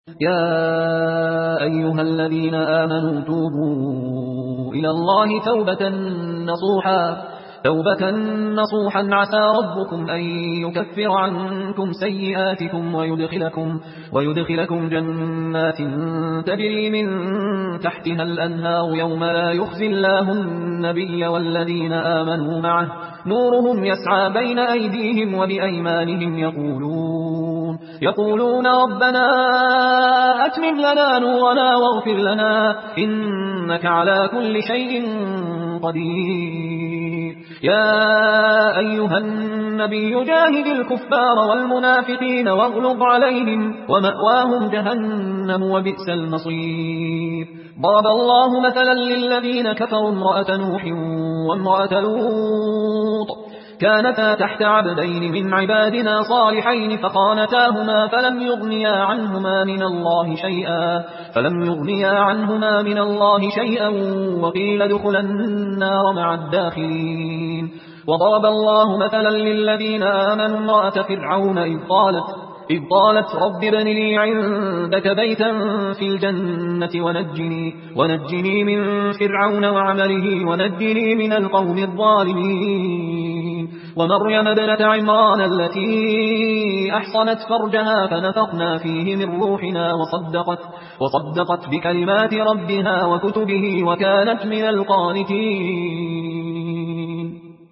يا أيها الذين آمنوا توبوا إلى الله توبة نصوحا عسى ربكم أن يكفر عنكم سيئاتكم ويدخلكم جنات تجري من تحتها الأنهار يوم لا يخزي الله النبي والذين آمنوا معه نورهم يسعى بين أيديهم وبأيمانهم يقولون ربنا أتمم لنا نورنا واغفر لنا إنك على كل شيء قدير. يا أيها النبي جاهد الكفار والمنافقين واغلظ عليهم ومأواهم جهنم وبئس المصير. ضرب الله مثلا للذين كفروا امرأة نوح وامرأة لوط كانتا تحت عبدين من عبادنا صالحين فخانتاهما فلم يغنيا عنهما من الله شيئا وقيل ادخلا النار مع الداخلين. وضرب الله مثلا للذين آمنوا امرأة فرعون إذ قالت رب ابن لي عندك بيتا في الجنة ونجني من فرعون وعمله ونجني من القوم الظالمين. ومريم ابنة عمران التي أحصنت فرجها فنفخنا فيه من روحنا وصدقت بكلمات ربها وكتبه وكانت من القانتين.